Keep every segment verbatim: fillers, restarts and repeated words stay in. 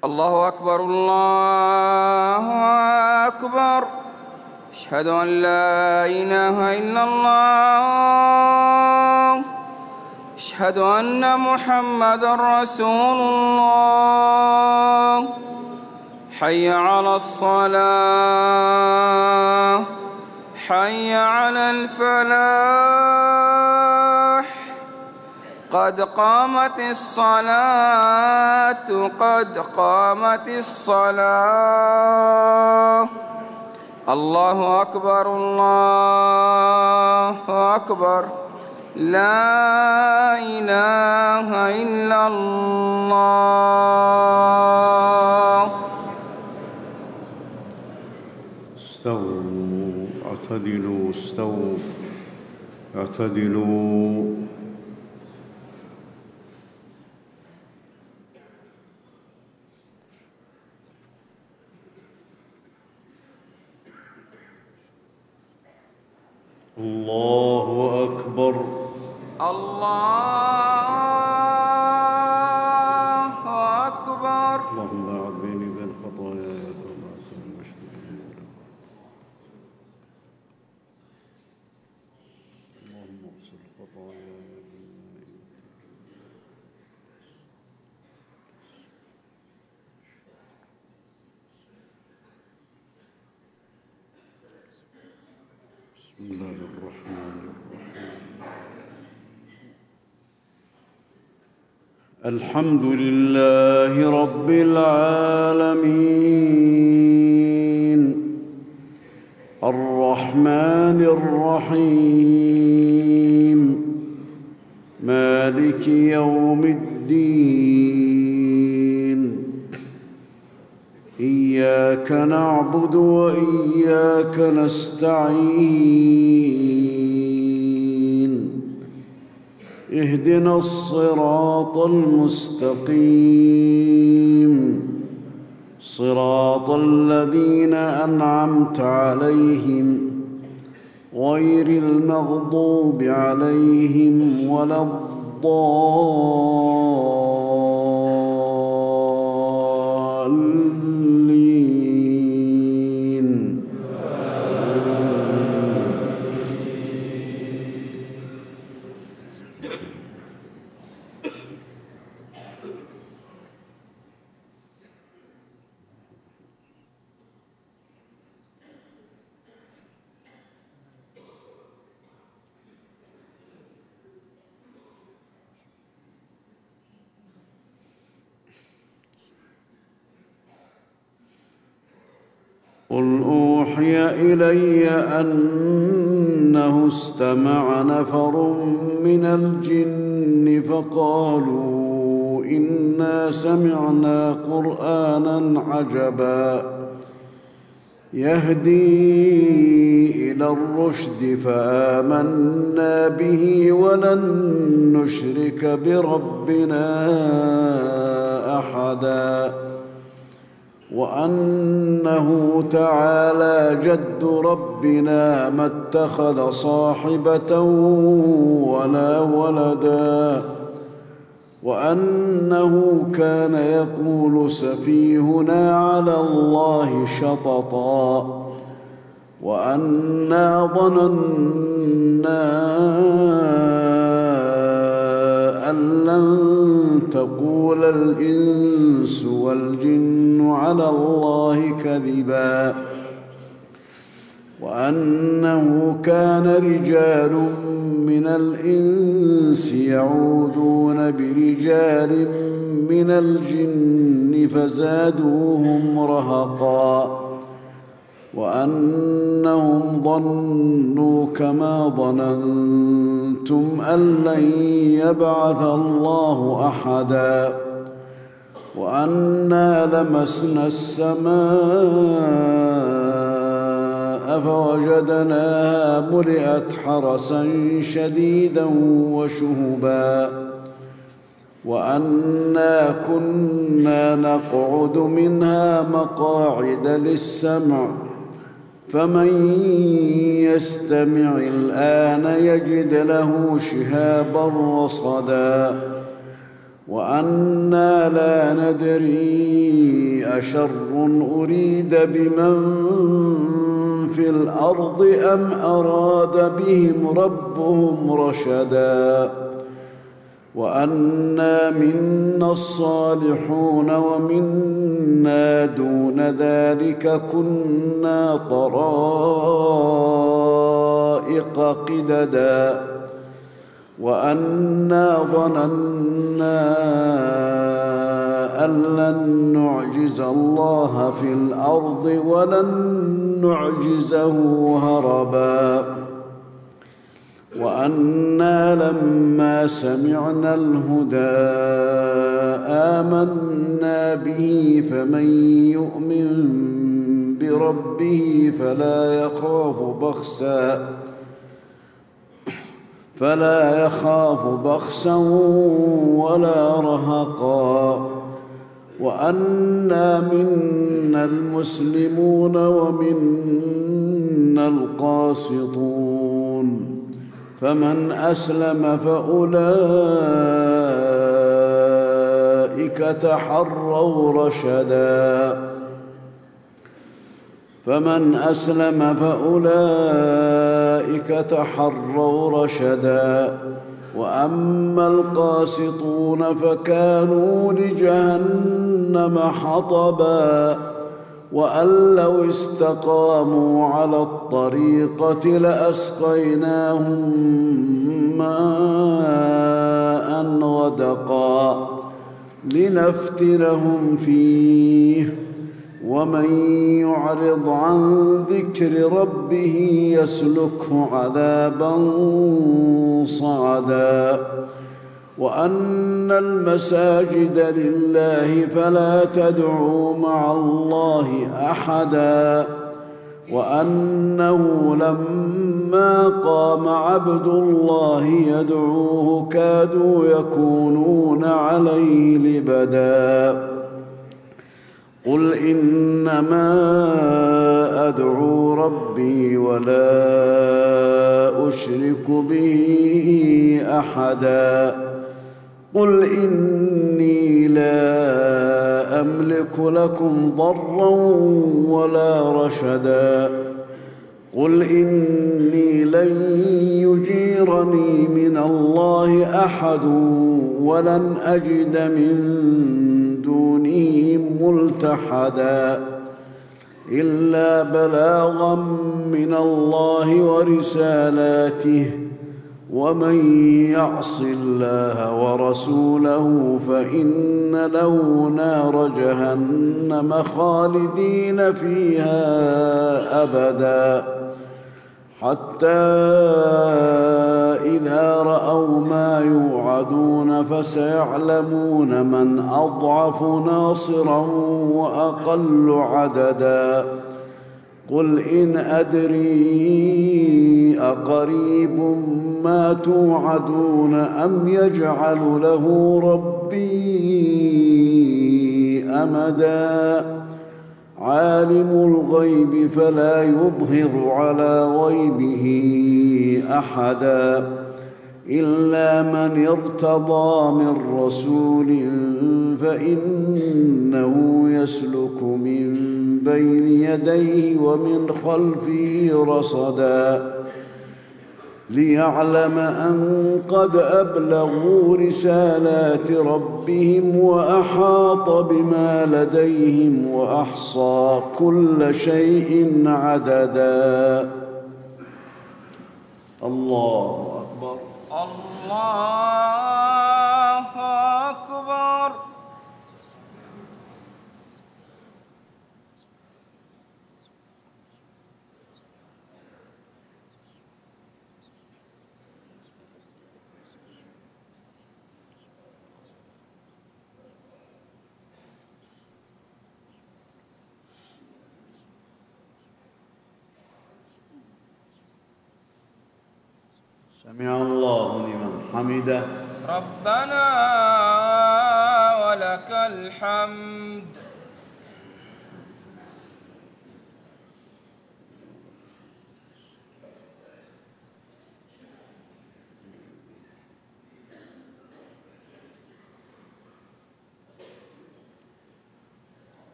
الله أكبر الله أكبر. أشهد أن لا إله إلا الله. أشهد أن محمدًا رسول الله. حي على الصلاة، حي على الفلاح. قد قامت الصلاة، قد قامت الصلاة. الله أكبر الله أكبر. لا إله إلا الله. استووا اعتدلوا استووا اعتدلوا. الله أكبر الله أكبر. اللهم باعد بيني وبين خطاياي كما بعدت بين المشرقين. اللهم اغسل خطاياي بالماء. بسم الله الرحمن الرحيم. الحمد لله رب العالمين، الرحمن الرحيم، مالك يوم الدين. إياك نعبد وإياك نستعين. اهدنا الصراط المستقيم، صراط الذين أنعمت عليهم غير المغضوب عليهم ولا الضالين. قل أوحي إلي أنه استمع نفر من الجن فقالوا إنا سمعنا قرآنًا عجبا يهدي إلى الرشد فآمنا به ولن نشرك بربنا أحدًا. وأنه تعالى جد ربنا ما اتخذ صاحبة ولا ولدا. وأنه كان يقول سفيهنا على الله شططا. وأنا ظننا أن لن تقول الإنس والجن على الله كذبا. وأنه كان رجال من الإنس يعوذون برجال من الجن فزادوهم رهقا. وأنهم ظنوا كما ظننتم أن لن يبعث الله أحدا. وأنا لمسنا السماء فوجدناها ملئت حرسا شديدا وشهبا. وأنا كنا نقعد منها مقاعد للسمع فمن يستمع الآن يجد له شهابا رصدا. وأنا لا ندري أشر أريد بمن في الأرض أم أراد بهم ربهم رشدا وأنا منا الصالحون ومنا دون ذلك كنا طرائق قددا وأنا ظننا أن لن نعجز الله في الأرض ولن نعجزه هربا وأنا لما سمعنا الهدى آمنا به فمن يؤمن بربه فلا يخاف بخسا فلا يخاف بخسا ولا رهقا وأنا منا المسلمون ومنا القاسطون فمن أسلم فأولئك تحروا رشدا فمن أسلم فأولئك تحروا رشدا وأما القاسطون فكانوا لجهنم حطبا وأن لو استقاموا على الطريقة لأسقيناهم ماء غدقا لنفتنهم فيه ومن يعرض عن ذكر ربه يسلكه عذابا صعدا وأن المساجد لله فلا تدعوا مع الله أحدا وأنه لما قام عبد الله يدعوه كادوا يكونون عليه لبدا قل إنما أدعو ربي ولا أشرك به أحدا قل إني لا أملك لكم ضرا ولا رشدا قل إني لن يجيرني من الله أحد ولن أجد من دونه ملتحدا إلا بلاغا من الله ورسالاته ومن يعص الله ورسوله فإن له نار جهنم خالدين فيها أبدا حتى إذا رأوا ما يوعدون فسيعلمون من أضعف ناصرا وأقل عددا قل إن أدري أقريب ما توعدون أم يجعل له ربي أمدا عالم الغيب فلا يظهر على غيبه أحدا إلا من ارتضى من رسول فإنه يسلك من بين يديه ومن خلفه رصدا ليعلم أن قد أبلغوا رسالات ربهم وأحاط بما لديهم وأحصى كل شيء عددا الله أكبر الله أكبر. سمع الله لمن حمده ربنا ولك الحمد.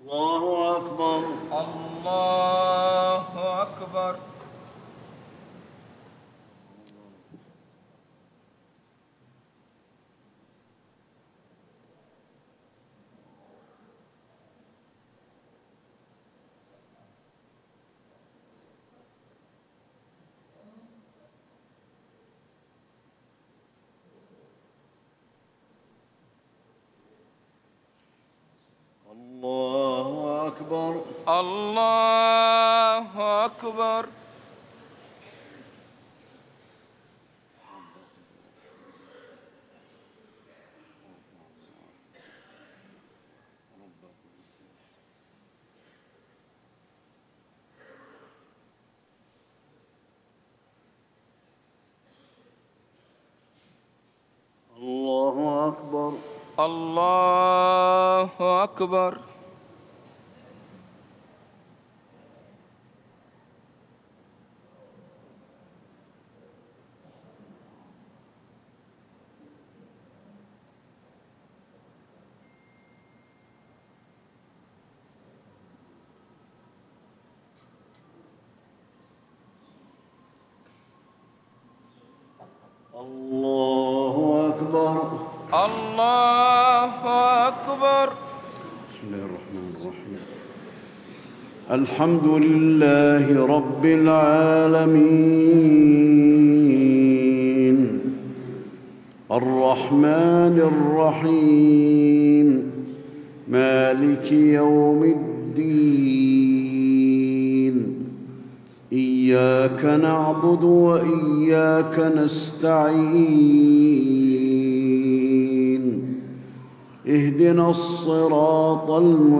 الله أكبر. الله أكبر. الله أكبر. الله أكبر. الله أكبر. الله أكبر. الله أكبر. الله أكبر. بسم الله الرحمن الرحيم. الحمد لله رب العالمين الرحمن الرحيم مالك يوم الدين إياك نعبد وإياك نستعين اهدنا الصراط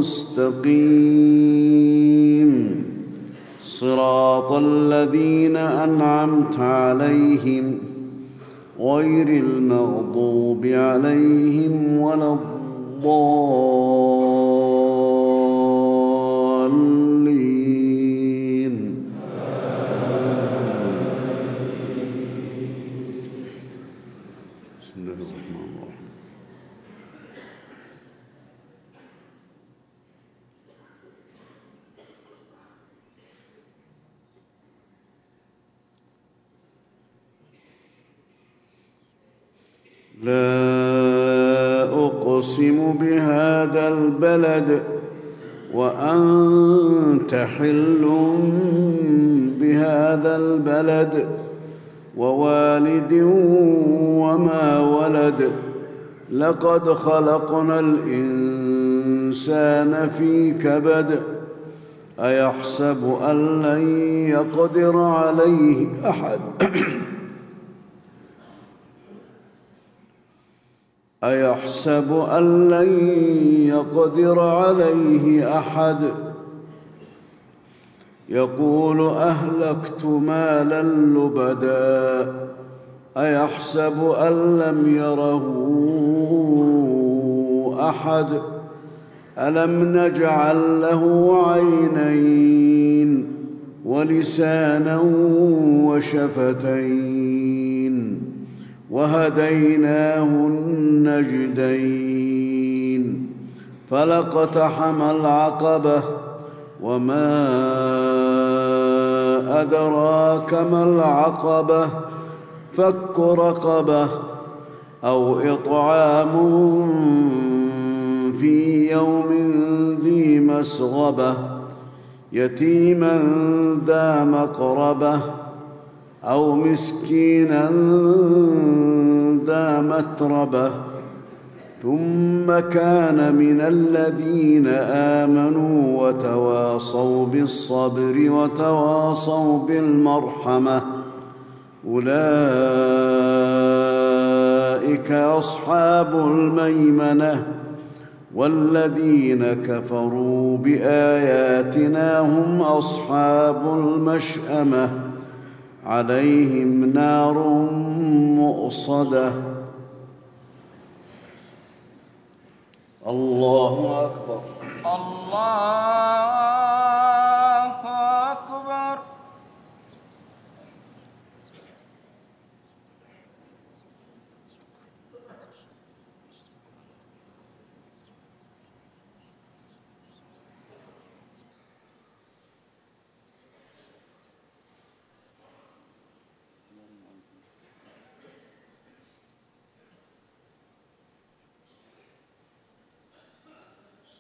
المستقيم صراط الذين أنعمت عليهم غير المغضوب عليهم ولا الضالين. بسم الله الرحمن الرحيم. لا أقسم بهذا البلد وأنت حل بهذا البلد ووالد وما ولد لقد خلقنا الإنسان في كبد أيحسب أن لن يقدر عليه أحد أيحسب أن لن يقدر عليه أحد يقول أهلكت مالا لبدا أيحسب أن لم يره أحد ألم نجعل له عينين ولسانا وشفتين وهديناه النجدين فلاقتحم العقبة وما أدراك ما العقبة فك رقبة أو إطعام في يوم ذي مسغبة يتيما ذا مقربة أو مسكينا ذا متربة ثم كان من الذين آمنوا وتواصوا بالصبر وتواصوا بالمرحمة أولئك أصحاب الميمنة والذين كفروا بآياتنا هم أصحاب المشأمة عليهم نار مؤصدة. الله أكبر. الله أكبر.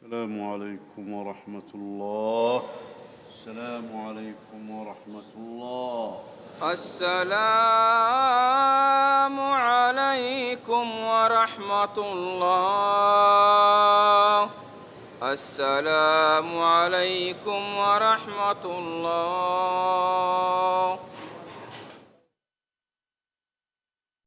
السلام عليكم ورحمة الله. السلام عليكم ورحمة الله. السلام عليكم ورحمة الله. السلام عليكم ورحمة الله.